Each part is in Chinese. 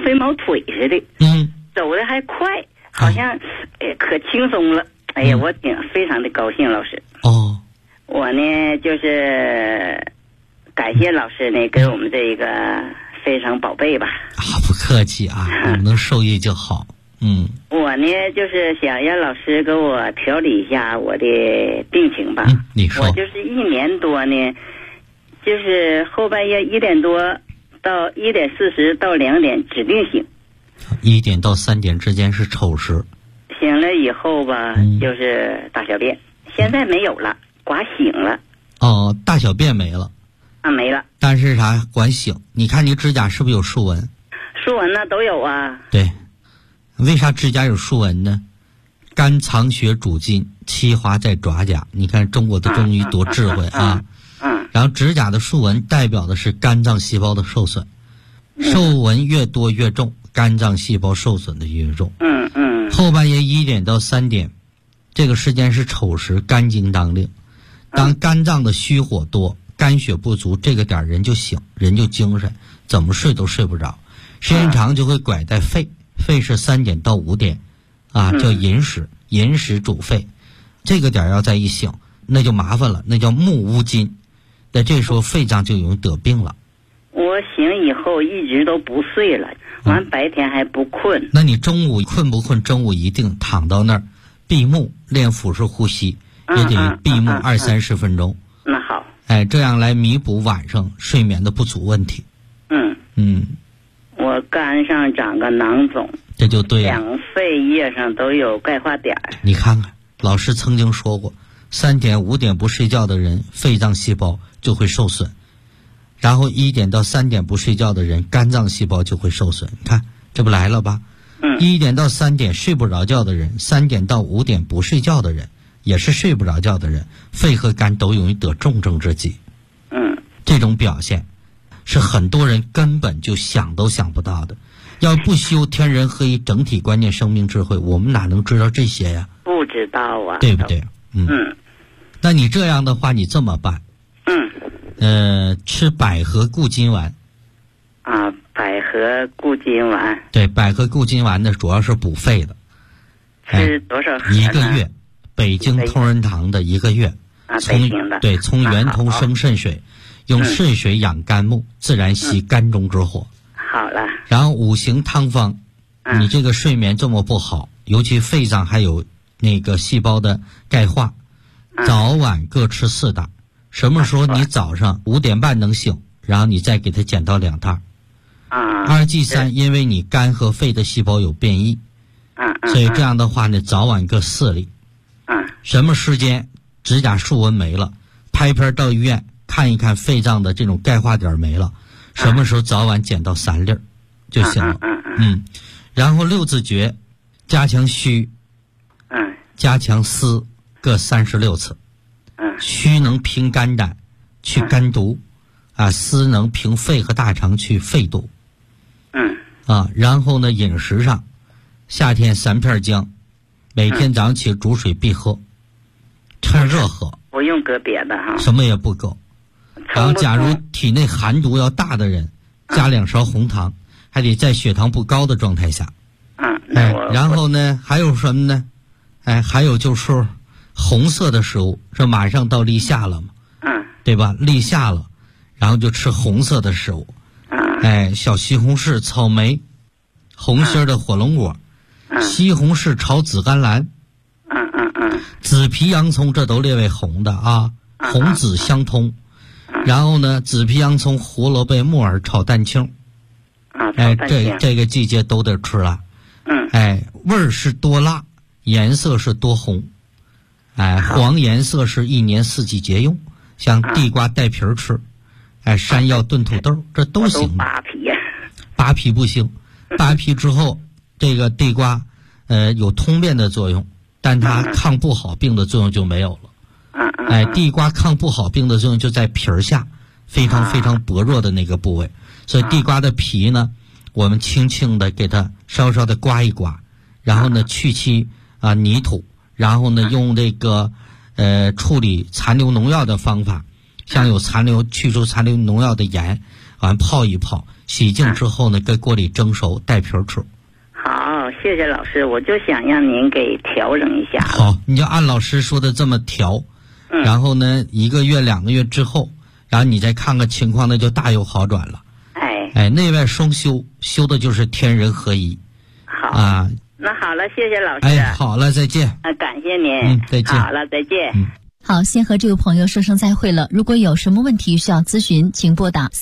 飞毛腿似的，走的还快，好像可轻松了。哎呀，我非常的高兴，老师。 哦， 我呢就是感谢老师呢给我们这个非常宝贝吧。 不客气啊，你能受益就好。 我呢就是想让老师给我调理一下我的病情吧。 你说。 我就是1年多呢，就是后半夜1点多到1点40到2点指定醒 ，1点到3点之间是丑时。 醒了以后吧，就是大小便，现在没有了，刮醒了。 哦，大小便没了。 没了。 但是啥？管醒。你看你指甲是不是有竖纹？ 竖纹呢都有啊。 对。为啥指甲有竖纹呢？肝藏血主筋，气华在爪甲。你看中国的中医多智慧啊！然后指甲的竖纹代表的是肝脏细胞的受损，皱纹越多越重，肝脏细胞受损的越重。后半夜1点到3点，这个时间是丑时，肝经当令。当肝脏的虚火多，肝血不足，这个点人就醒，人就精神，怎么睡都睡不着，时间长就会拐带肺。肺是3点到5点，叫寅时，寅时主肺，这个点要再一醒，那就麻烦了，那叫木乌金，在这时候肺脏就容易得病了。 我醒以后一直都不睡了，完白天还不困。 那你中午困不困？中午一定躺到那儿，闭目练腹式呼吸，也得闭目20-30分钟。 那好。 这样来弥补晚上睡眠的不足问题。 我肝上长个囊肿， 这就对了。 两肺叶上都有钙化点。 你看看，老师曾经说过，3点5点不睡觉的人，肺脏细胞就会受损；然后1点到3点不睡觉的人，肝脏细胞就会受损。你看，这不来了吧？1点到3点睡不着觉的人，3点到5点不睡觉的人，也是睡不着觉的人，肺和肝都容易得重症之疾。这种表现是很多人根本就想都想不到的。要不修天人合一整体观念生命智慧，我们哪能知道这些呀？ 不知道啊， 对不对？那你这样的话，你这么办？吃百合固筋丸。 百合固筋丸。对， 百合固筋丸呢，主要是补肺的。 吃多少盒呢 ？1个月，北京同仁堂的1个月。从源头生肾水，用肾水养肝木，自然息肝中之火。 好了。 然后5行汤方，你这个睡眠这么不好，尤其肺脏还有那个细胞的钙化，早晚各吃4袋。什么时候你早上5点半能醒，然后你再给它减到2袋。2G3，因为你肝和肺的细胞有变异，所以这样的话呢，早晚各4粒。什么时间指甲竖纹没了，拍片到医院看一看肺脏的这种钙化点没了，什么时候早晚减到3粒就行了。然后6字诀，加强虚，加强思，各36次。虚能平肝胆，去肝毒，思能平肺和大肠，去肺毒。然后呢，饮食上，夏天3片姜，每天早上起煮水必喝，趁热喝， 不用搁别的哈， 什么也不搁。然后假如体内寒毒要大的人，加2勺红糖，还得在血糖不高的状态下。然后呢，还有什么呢？还有就是红色的食物，这马上到立夏了嘛，对吧？立夏了，然后就吃红色的食物，小西红柿、草莓，红心的火龙果，西红柿炒紫甘蓝，紫皮洋葱，这都列为红的啊，红紫相通。然后呢，紫皮洋葱、胡萝卜、木耳炒蛋清，这个季节都得吃了。味儿是多辣，颜色是多红，黄颜色是1年4季节用，像地瓜带皮儿吃，山药炖土豆，这都行。扒皮不行，扒皮之后，这个地瓜有通便的作用，但它抗不好病的作用就没有了。地瓜抗不好病的作用就在皮儿下，非常非常薄弱的那个部位，所以地瓜的皮呢，我们轻轻的给它稍稍的刮一刮，然后呢去其泥土，然后呢用这个处理残留农药的方法，像有去除残留农药的盐，完泡一泡， 洗净之后呢，搁锅里蒸熟，带皮儿吃。 好，谢谢老师，我就想让您给调整一下。 好，你就按老师说的这么调，然后呢，1个月2个月之后，然后你再看看情况，那就大有好转了。内外双修，修的就是天人合一。 好啊， 那好了，谢谢老师。 好了，再见。 感谢您。 再见。 好了，再见。 好，先和这位朋友说声再会了。如果有什么问题需要咨询，请拨打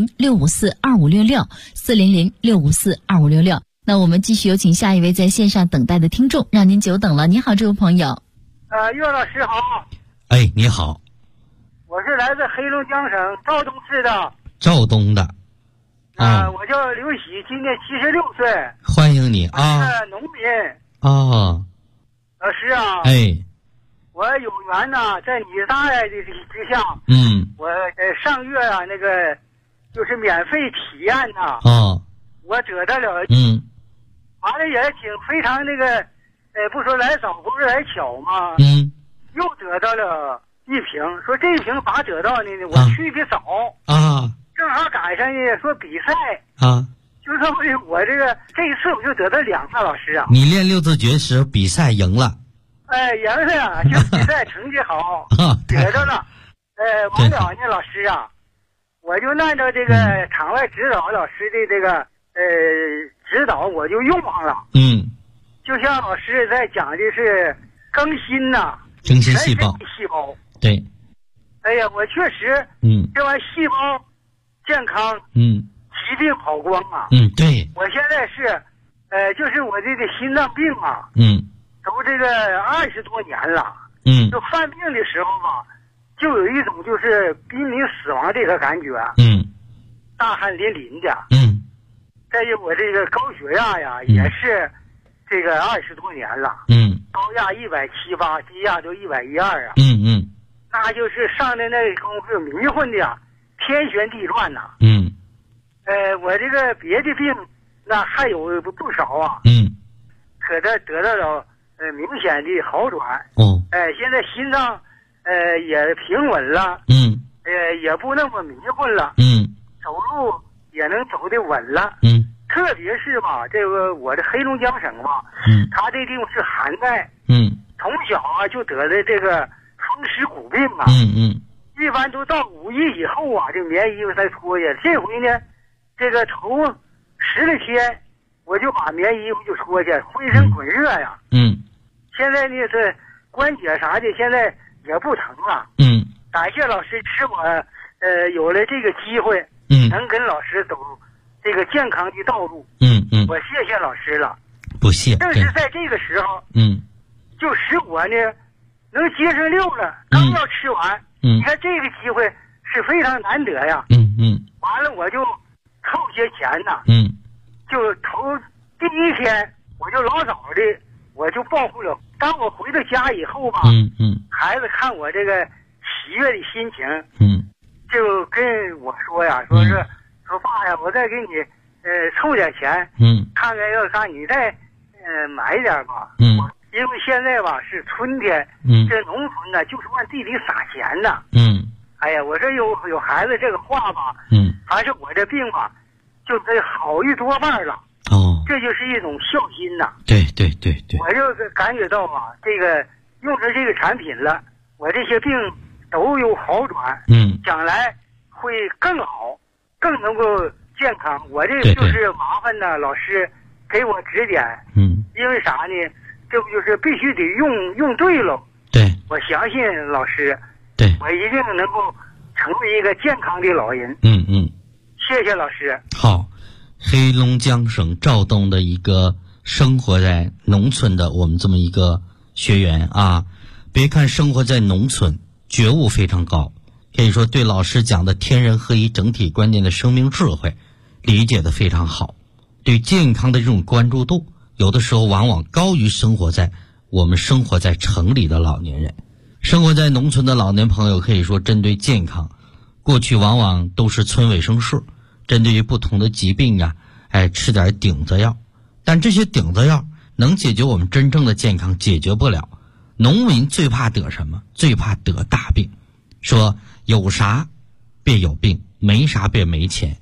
400-654-2566，400-654-2566。那我们继续有请下一位在线上等待的听众，让您久等了。你好，这位朋友。 岳老师好。 你好。 我是来自黑龙江省肇东市的。 肇东的。 我叫刘喜，今年76岁。 欢迎你啊。 我是农民。 老师啊。我有缘呐，在你大爷的之下，我上月啊那个就是免费体验呐，我得到了，完了也挺非常那个，不说来早不是来巧嘛，又得到了1瓶，说这1瓶咋得到呢？我去的早正好赶上呢说比赛就说我这一次我就得到2个老师啊。 你练6字诀时比赛赢了。 赢了，就比赛成绩好，得着了。完了呢，老师啊，我就按照这个场外指导老师的这个指导，我就用上了。就像老师在讲的是更新呐， 更新细胞。对。 哎呀，我确实，这玩意细胞健康，疾病跑光啊。 对。 我现在是，就是我这个心脏病啊。都这个20多年了，就犯病的时候吧，就有一种就是濒临死亡这个感觉，大汗淋漓的，再有我这个高血压呀，也是这个20多年了，高压178，低压就112啊，那就是上的那功夫迷混的呀，天旋地转呐，我这个别的病那还有不少啊，可得到了。明显的好转。现在心脏也平稳了。也不那么迷混了。走路也能走得稳了。特别是吧，这个我的黑龙江省吧，它这地方是寒带。从小啊就得的这个风湿骨病啊。一般都到5一以后啊，这棉衣服才脱下。这回呢，这个头10来天，我就把棉衣服就脱下，浑身滚热呀。现在呢，这关节啥的现在也不疼了。感谢老师使我有了这个机会，能跟老师走这个健康的道路。我谢谢老师了。 不谢。 正是在这个时候，就使我呢能节省6了，刚要吃完。你看这个机会是非常难得呀。完了我就凑些钱呐。就头第1天我就老早的我就报户了。当我回到家以后吧，孩子看我这个喜悦的心情，就跟我说呀，说爸呀，我再给你凑点钱，看看要啥你再买一点吧。因为现在吧是春天，这农村呢就是往地里撒钱呢。哎呀，我这有孩子这个话吧，还是我这病吧，就得好1多半了。这就是一种孝心呐。 对。 我就感觉到啊，这个用着这个产品了，我这些病都有好转。将来会更好，更能够健康。我这个就是麻烦呢，老师给我指点。因为啥呢？这不就是必须得用对了。 对。 我相信老师。 对。 我一定能够成为一个健康的老人。谢谢老师。 好。黑龙江省肇东的一个生活在农村的我们这么一个学员啊，别看生活在农村，觉悟非常高，可以说对老师讲的天人合一整体观念的生命智慧理解的非常好，对健康的这种关注度有的时候往往高于我们生活在城里的老年人。生活在农村的老年朋友可以说针对健康，过去往往都是村卫生室针对于不同的疾病啊，吃点顶子药，但这些顶子药能解决我们真正的健康，解决不了。农民最怕得什么？最怕得大病。说有啥便有病，没啥便没钱。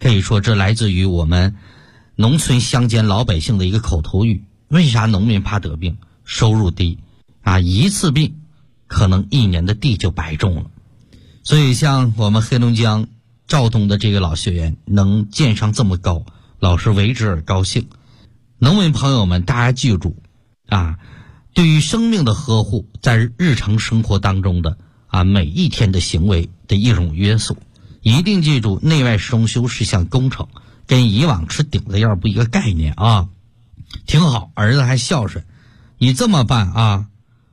可以说这来自于我们农村乡间老百姓的一个口头语。为啥农民怕得病？收入低啊，一次病可能一年的地就白种了。所以像我们黑龙江肇东的这个老学员能建上这么高，老师为之而高兴。农民朋友们，大家记住啊，对于生命的呵护，在日常生活当中的每一天的行为的一种约束，一定记住内外双修是项工程，跟以往吃顶子药不一个概念啊。挺好，儿子还孝顺，你这么办啊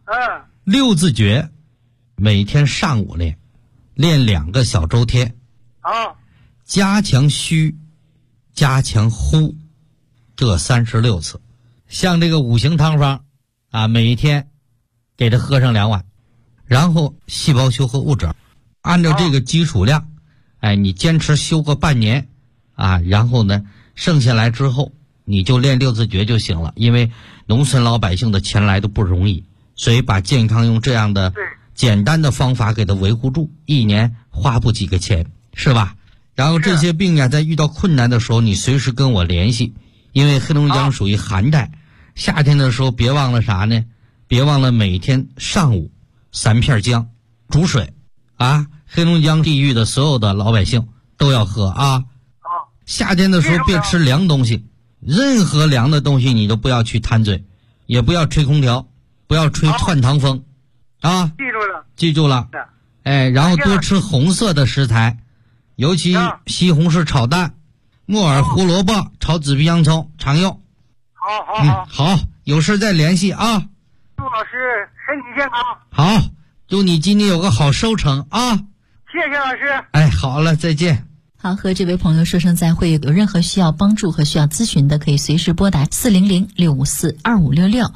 ？6字诀，每天上午练2个小周天加强虚，加强呼，这36次。像这个5行汤方每一天给他喝上2碗，然后细胞修和物质，按照这个基础量你坚持修个半年然后呢剩下来之后你就练6字诀就行了。因为农村老百姓的钱来的不容易，所以把健康用这样的简单的方法给它维护住，一年花不几个钱，是吧？然后这些病在遇到困难的时候，你随时跟我联系。因为黑龙江属于寒带，夏天的时候别忘了啥呢？别忘了每天上午3片姜煮水黑龙江地域的所有的老百姓都要喝夏天的时候别吃凉东西，任何凉的东西你都不要去贪嘴，也不要吹空调，不要吹窜堂风记住了然后多吃红色的食材，尤其西红柿炒蛋、木耳、胡萝卜炒紫皮洋葱常用。好，有事再联系啊。 祝老师身体健康。 好，祝你今年有个好收成谢谢老师。 好了，再见。 好，和这位朋友说声再会。有任何需要帮助和需要咨询的，可以随时拨打400-654-2566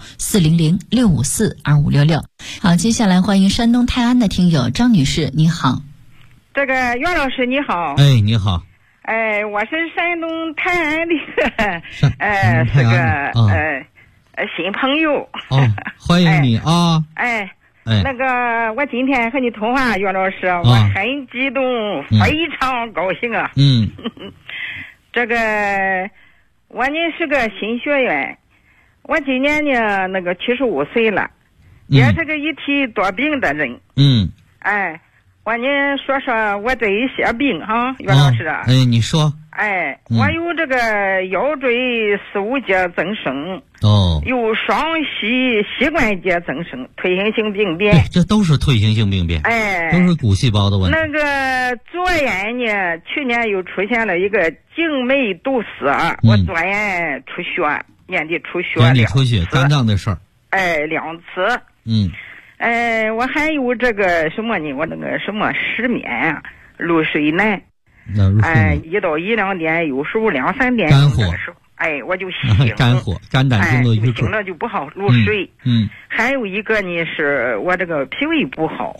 400-654-2566。好，接下来欢迎山东泰安的听友张女士，你好。 这个袁老师你好。 你好。 我是山东泰安的是个新朋友。 欢迎你那个我今天和你通话，袁老师，我很激动，非常高兴啊。这个我呢是个新学员，我今年呢那个75岁了，也是个一体多病的人。我呢说说我这一些病袁老师。 你说。 我有这个腰椎四五节增生，有双膝关节增生，退行性病变。 这都是退行性病变，都是骨细胞的问题。 那个左眼呢，去年又出现了一个静脉堵塞，我左眼出血，眼底出血2次， 肝脏的事儿。 2次。我还有这个什么呢？我那个什么失眠入睡难。1到1-2点，有时候2-3点肝火， 我就醒。 肝火，肝胆经络郁醒了就不好入睡。还有一个呢，是我这个脾胃不好。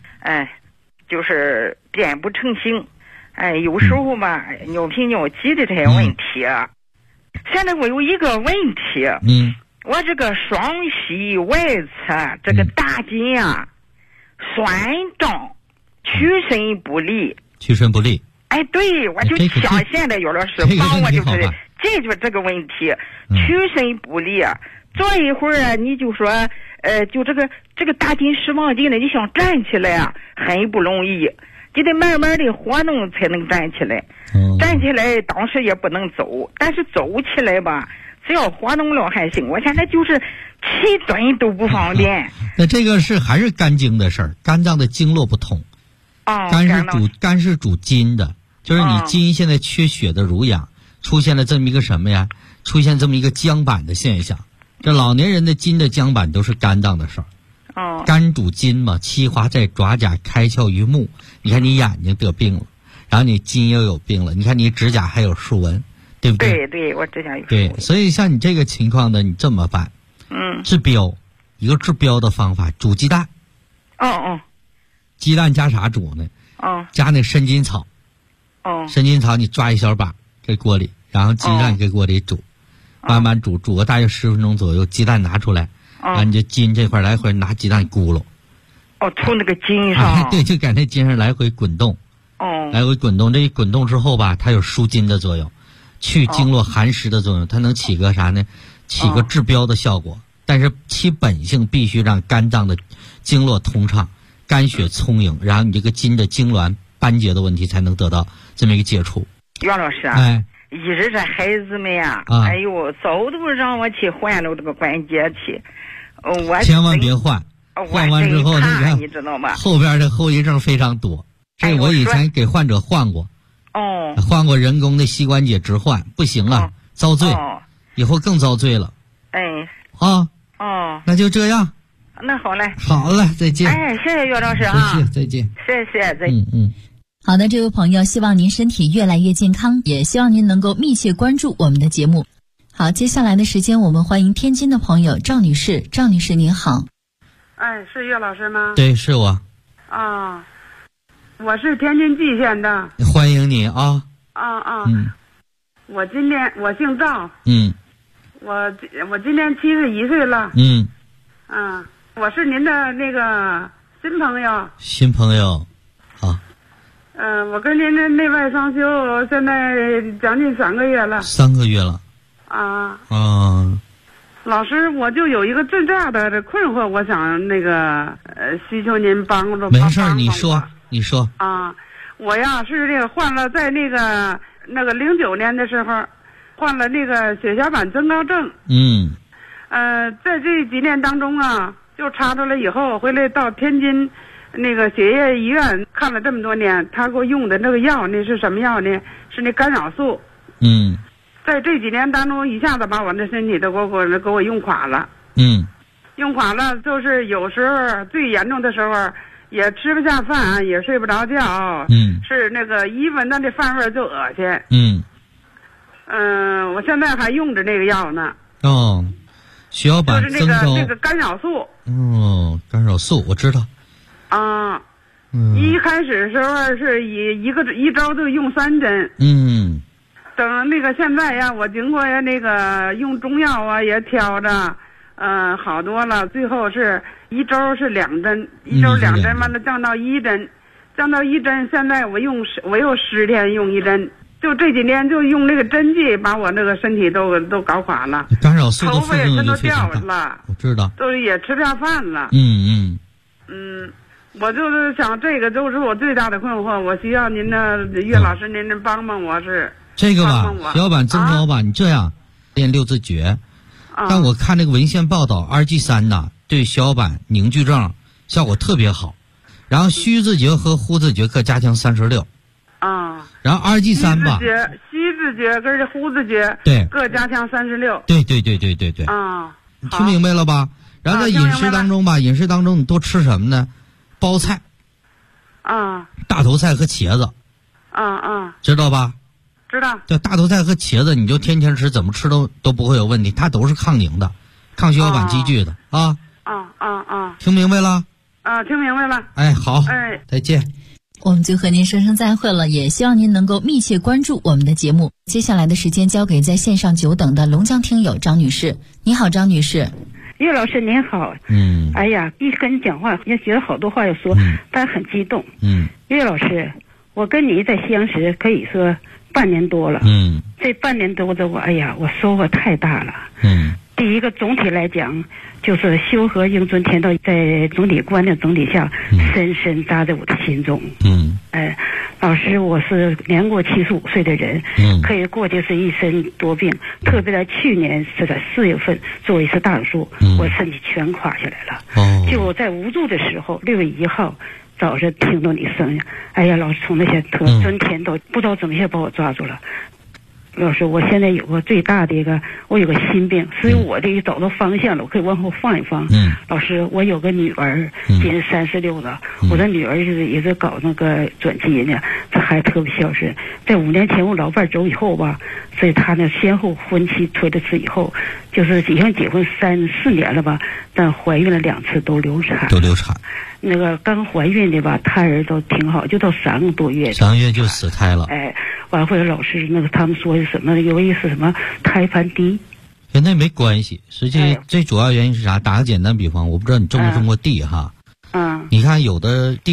就是便不成形。有时候吧，尿频尿急的这些问题。现在我有一个问题。我这个双膝外侧这个大筋酸胀，屈伸不利。对，我就想现在姚老师帮我就是解决这个问题，屈伸不利。坐一会儿你就说就这个大筋释放筋呢，你想站起来很不容易，就得慢慢的活动才能站起来。站起来当时也不能走，但是走起来吧，只要活动了还行。我现在就是起蹲都不方便。 那这个还是肝经的事儿，肝脏的经络不通。肝是主筋的，就是你筋现在缺血的濡养，出现了这么一个什么呀？出现这么一个僵板的现象。这老年人的筋的僵板都是肝脏的事儿。肝主筋嘛，七华在爪甲，开窍于目。你看你眼睛得病了，然后你筋又有病了，你看你指甲还有竖纹，对不对？ 对，我指甲有竖纹。 对，所以像你这个情况呢，你这么办？治标，一个治标的方法，煮鸡蛋。鸡蛋加啥煮呢？加那生筋草。生筋草你抓一小把给锅里，然后鸡蛋给锅里煮，慢慢煮个大约10分钟左右，鸡蛋拿出来，然后你就筋这块来回拿鸡蛋咕噜。 从那个筋上。 对，就在那筋上来回滚动。 哦。 来回滚动，这滚动之后吧，它有舒筋的作用，去经络寒湿的作用，它能起个啥呢？起个治标的效果。但是其本性必须让肝脏的经络通畅，肝血充盈，然后你这个筋的痉挛斑结的问题才能得到这么一个解除。 袁老师啊，一直这孩子们呀，哎呦，早都让我去换了这个关节去，我千万别换，换完之后你知道吗？ 后边的后遗症非常多。这我以前给患者换过，换过人工的膝关节置换，不行了，遭罪，以后更遭罪了。那就这样。 那好嘞。 好了，再见。 谢谢岳老师啊。 再见。 谢谢，再见。 好的，这位朋友，希望您身体越来越健康，也希望您能够密切关注我们的节目。好，接下来的时间我们欢迎天津的朋友赵女士。赵女士您好。 是岳老师吗？ 对，是我。 我是天津蓟县的。 欢迎你啊。 我姓赵。我今年71岁了。我是您的那个新朋友。 新朋友，好。 我跟您的内外双修现在将近3个月了。 3个月了。 老师，我就有一个最大的困惑，我想那个需求您帮助。 没事，你说。 我呀是这个患了，在那个09年的时候患了那个血小板增高症。在这几年当中啊，就查出来以后，回来到天津那个血液医院看了这么多年，他给我用的那个药，那是什么药呢？是那干扰素。在这几年当中，一下子把我那身体都给我用垮了。用垮了，就是有时候最严重的时候也吃不下饭，也睡不着觉。是那个一闻到这饭味就恶心。我现在还用着那个药呢。 血小板增高， 就是那个干扰素。 干扰素我知道。 一开始时候是一周就用3针。等那个现在呀，我经过那个用中药啊也调着，好多了。最后是一周是2针，一周2针，完了降到1针，现在我又10天用1针。就这几年就用那个针剂，把我那个身体都搞垮了。 干扰素的副作用都掉了， 我知道。 都也吃不下饭了。我就是想，这个就是我最大的困惑，我需要您的岳老师，您帮帮我是。 这个吧，血小板增高吧，你这样练6字诀。但我看那个文献报道，2G3呐，对血小板凝聚症效果特别好。然后虚字诀和呼字诀各加强36。然后2G3吧， 虚字诀跟呼字诀各加强36。 对。你听明白了吧？然后在饮食当中吧，你多吃什么呢？包菜。大头菜和茄子。知道吧？ 知道。 对，大头菜和茄子，你就天天吃，怎么吃都不会有问题，它都是抗凝的，抗血小板积聚的听明白了？ 听明白了。 好。再见。 我们就和您说声再会了，也希望您能够密切关注我们的节目。接下来的时间交给在线上久等的龙江听友张女士。你好，张女士。 岳老师您好。哎呀，一跟你讲话也觉得好多话要说，但很激动。岳老师，我跟你在相识可以说半年多了。这半年多的我收获太大了。第一个，总体来讲，就是修和应尊天道在总体观念总体下，深深扎在我的心中。老师，我是年过75岁的人，可以过去是一身多病，特别在去年是在4月份做一次大手术，我身体全垮下来了。就我在无助的时候，6月1号早上听到你声音，老师从那些尊天道不知道怎么些把我抓住了。老师，我现在有个最大的一个，我有个心病，所以我这个找到方向了，我可以往后放一放。老师，我有个女儿，今年36了，我的女儿也是搞那个转基因呢，这孩子特别孝顺。在5年前我老伴走以后吧，所以她呢先后婚期推了次以后，就是已经结婚3、4年了吧，但怀孕了2次都流产。那个刚怀孕的吧，胎儿都挺好，就到3个多月。 3个月就死胎了。 完回来老师那个他们说什么有意思什么胎盘低， 跟那没关系。实际最主要原因是啥？打个简单比方，我不知道你种没种过地哈。你看有的地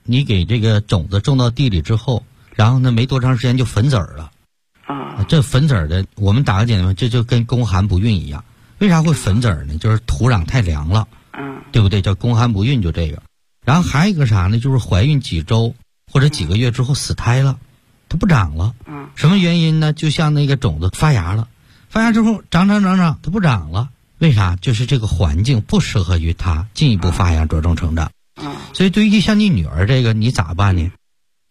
你给这个种子种到地里之后，然后呢没多长时间就粉籽儿了。这粉籽儿的，我们打个简单，这就跟宫寒不孕一样。为啥会粉籽儿呢？就是土壤太凉了，对不对？叫宫寒不孕，就这个。然后还有一个啥呢？就是怀孕几周或者几个月之后死胎了，它不长了。什么原因呢？就像那个种子发芽了，发芽之后长，它不长了。为啥？就是这个环境不适合于它进一步发芽茁壮成长。所以对于像你女儿这个，你咋办呢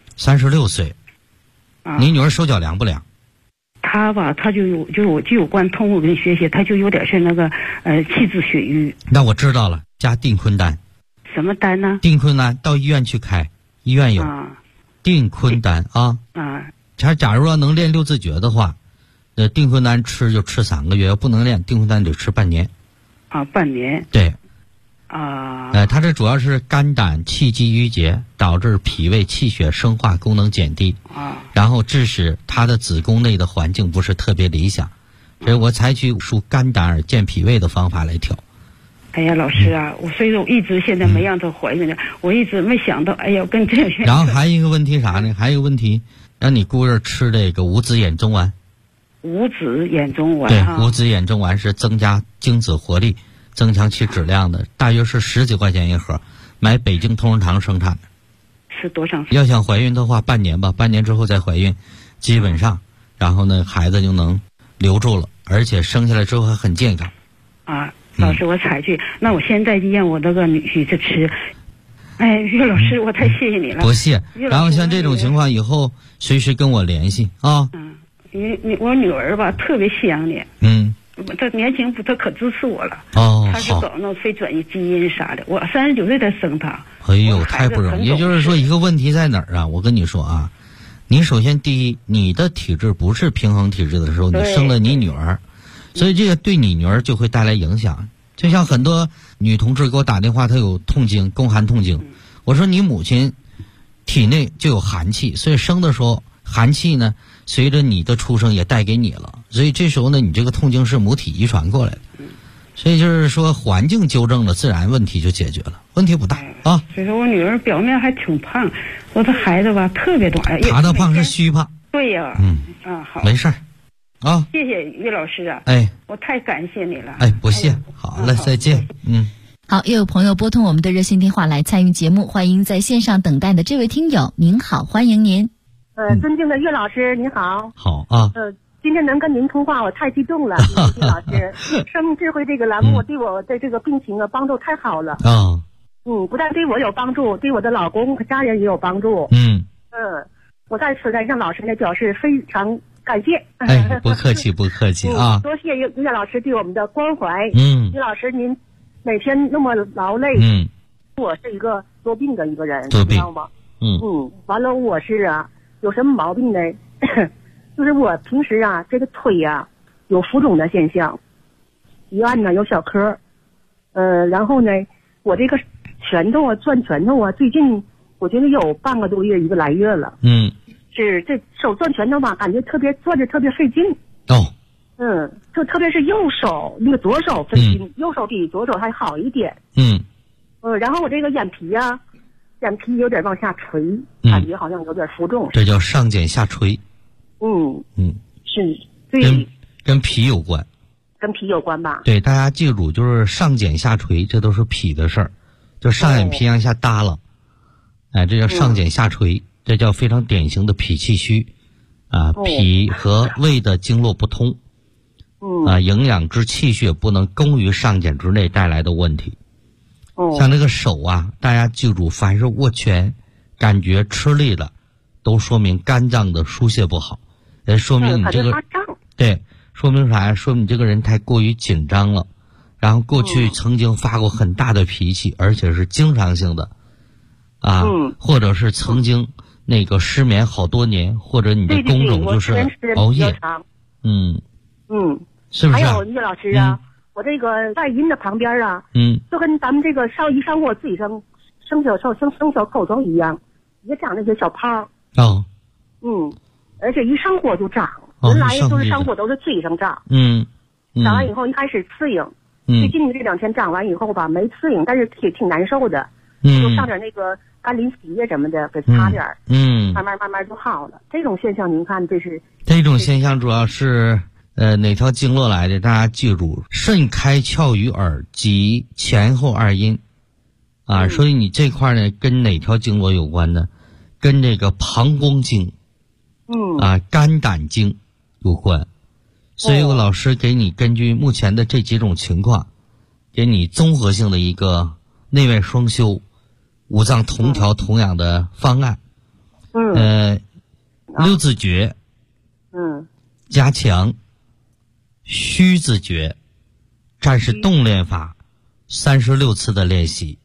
？36岁，你女儿手脚凉不凉？ 他吧，他就有关通物跟学习，他就有点是那个气滞血瘀。 那我知道了，加定坤丹。 什么丹呢？ 定坤丹到医院去开，医院有定坤丹啊。假如要能练6字诀的话，定坤丹吃就吃3个月，要不能练定坤丹得吃半年。 半年。 对。它这主要是肝胆气机郁结，导致脾胃气血生化功能减低，然后致使它的子宫内的环境不是特别理想，所以我采取疏肝胆而健脾胃的方法来调。 哎呀，老师啊，所以说我一直现在没让她怀孕呢，我一直没想到，哎呀，跟这样。 然后还有一个问题啥呢？还有一个问题，让你姑爷吃这个五子衍宗丸。 五子衍宗丸。 对，五子衍宗丸是增加精子活力、增强其质量的，大约是10几块钱一盒，买北京同仁堂生产的。 是多长时间？ 要想怀孕的话，半年吧，半年之后再怀孕，基本上，然后呢，孩子就能留住了，而且生下来之后还很健康。 老师，我采取，那我现在就让我这个女婿吃。哎，岳老师，我太谢谢你了。 不谢。然后像这种情况以后随时跟我联系啊。 我女儿吧特别想你。她年轻她可支持我了。她是搞那非转移基因啥的。我39岁才生她。 哎呦，太不容易。也就是说，一个问题在哪儿啊？我跟你说啊，你首先第一，你的体质不是平衡体质的时候，你生了你女儿。所以这个对你女儿就会带来影响，就像很多女同志给我打电话，她有痛经，宫寒痛经。我说你母亲体内就有寒气，所以生的时候寒气呢，随着你的出生也带给你了，所以这时候呢，你这个痛经是母体遗传过来的。所以就是说环境纠正了，自然问题就解决了，问题不大啊。 所以说我女儿表面还挺胖，我这孩子吧特别短。 她的胖是虚胖。 对呀。好。 没事儿。 谢谢岳老师啊！我太感谢你了。 不谢。好了，再见。 好，又有朋友拨通我们的热线电话来参与节目，欢迎在线上等待的这位听友，您好，欢迎您。 尊敬的岳老师，您好。 好啊。 今天能跟您通话，我太激动了。岳老师，生命智慧这个栏目对我的这个病情帮助太好了。不但对我有帮助，对我的老公和家人也有帮助。我在此呢向老师呢表示非常感谢。 不客气不客气啊！ 多谢岳老师对我们的关怀。岳老师您每天那么劳累。我是一个多病的一个人，知道吗？完了我是有什么毛病呢？就是我平时这个腿有浮肿的现象，医院呢有小科。然后呢我这个拳头转拳头最近我觉得有半个多月1个来月了。是这手转拳头吧，感觉转着特别费劲。就特别是右手那个左手分心，右手比左手还好一点。然后我这个眼皮有点往下垂，感觉好像有点浮肿。 这叫上睑下垂。 是对， 跟脾有关。 跟脾有关吧？ 对，大家记住，就是上睑下垂，这都是脾的事儿，就上眼皮往下耷了。这叫上睑下垂。这叫非常典型的脾气虚，脾和胃的经络不通，营养之气血不能供于上睑之内带来的问题。像这个手大家记住，凡是握拳感觉吃力了，都说明肝脏的疏泄不好，说明你这个对，说明啥呀？说明你这个人太过于紧张了，然后过去曾经发过很大的脾气，而且是经常性的，或者是曾经那个失眠好多年，或者你的工种就是熬夜。是不是？ 还有岳老师我这个外阴的旁边就跟咱们这个上衣上过自己生小口头一样，也长那些小泡。而且一上火就长，原来就是上火都是嘴上长。长完以后一开始刺颖，最近这2天长完以后吧没刺颖，但是挺难受的。就上点那个甘霖洗液什么的给擦点慢慢就好了。这种现象您看这种现象主要是哪条经络来的？大家记住，肾开窍于耳及前后二阴啊，所以你这块呢跟哪条经络有关呢？跟这个膀胱经肝胆经有关。所以我老师给你根据目前的这几种情况，给你综合性的一个内外双修、五脏同调同养的方案。六字诀，加强虚字诀，战士动练法，36次的练习。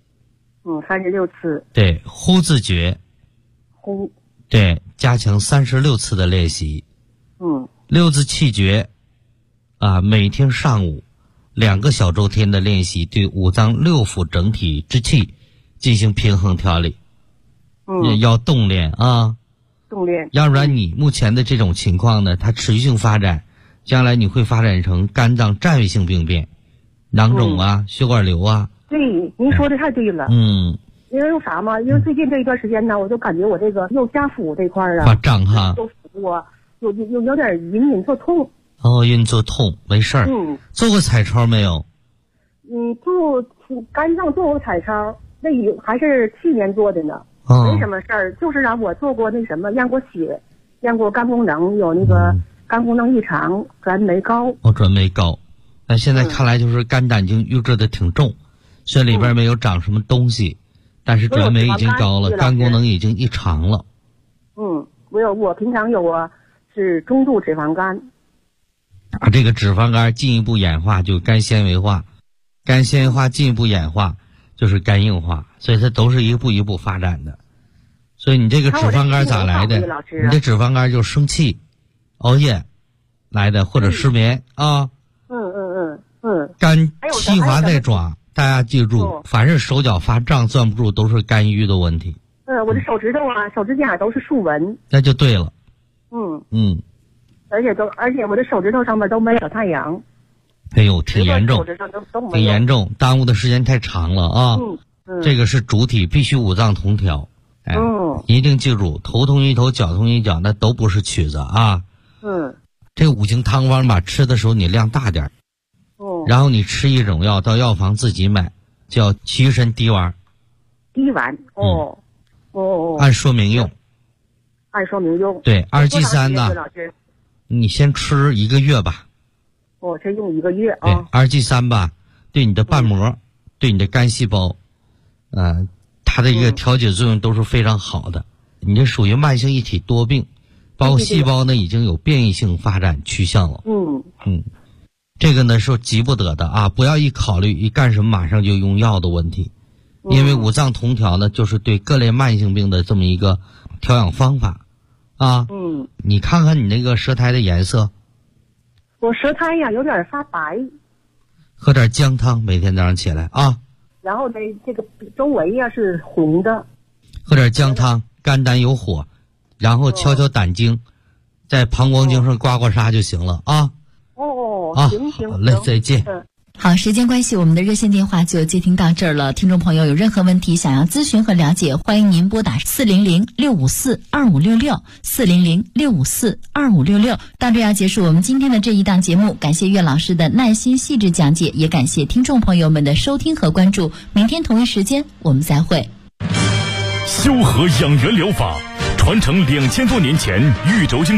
36次。 对，呼字诀。 呼。 对，加强36次的练习。六字气诀，每天上午2个小周天的练习，对五脏六腑整体之气进行平衡调理。要动练啊。 动练。 要不然你目前的这种情况呢，它持续性发展。将来你会发展成肝脏占位性病变，囊肿血管瘤啊。 对，您说的太对了。因为啥嘛？因为最近这一段时间呢，我就感觉我这个右下腹这块发胀哈， 都我有点隐作痛。 隐作痛，没事儿。做过彩超没有？ 做肝脏做过彩超，那还是去年做的呢。没什么事儿，就是让我做过那什么，验过血，验过肝功能，有那个。肝功能异常，转酶高。 转酶高，那现在看来就是肝胆经郁滞的挺重，虽然里边没有长什么东西，但是转酶已经高了，肝功能已经异常了。 我平常是中度脂肪肝。 这个脂肪肝进一步演化就肝纤维化，肝纤维化进一步演化就是肝硬化，所以它都是一步一步发展的。所以你这个脂肪肝咋来的？你这脂肪肝就是生气。熬夜来的，或者失眠啊。肝气华在爪，大家记住，凡是手脚发胀、攥不住，都是肝郁的问题。 我的手指头手指甲都是竖纹。 那就对了。 而且我的手指头上面都没有太阳。 哎呦，挺严重，挺严重，耽误的时间太长了啊。这个是主体，必须五脏同调。一定记住，头痛一头，脚痛一脚，那都不是曲子啊。这五行汤方吧，吃的时候你量大点。然后你吃一种药，到药房自己买，叫祛参滴丸。 滴丸。 按说明用。 按说明用。 对，2G3呢，你先吃1个月吧。 先用1个月啊。 2G3吧，对你的瓣膜，对你的肝细胞，它的一个调节作用都是非常好的。你这属于慢性一体多病，包括细胞呢已经有变异性发展趋向了。这个呢是急不得的啊，不要一考虑一干什么马上就用药的问题。因为五脏同调呢，就是对各类慢性病的这么一个调养方法啊。你看看你那个舌苔的颜色。 我舌苔呀有点发白。 喝点姜汤，每天早上起来啊。 然后呢，这个周围呀是红的。 喝点姜汤，肝胆有火，然后敲胆经，在膀胱经上刮痧就行了啊。 行， 好嘞，再见。 好，时间关系，我们的热线电话就接听到这儿了。听众朋友有任何问题想要咨询和了解，欢迎您拨打400-654-2566，400-654-2566。到这要结束我们今天的这一档节目，感谢岳老师的耐心细致讲解，也感谢听众朋友们的收听和关注。明天同一时间我们再会。 修和养元疗法传承2000多年前豫州经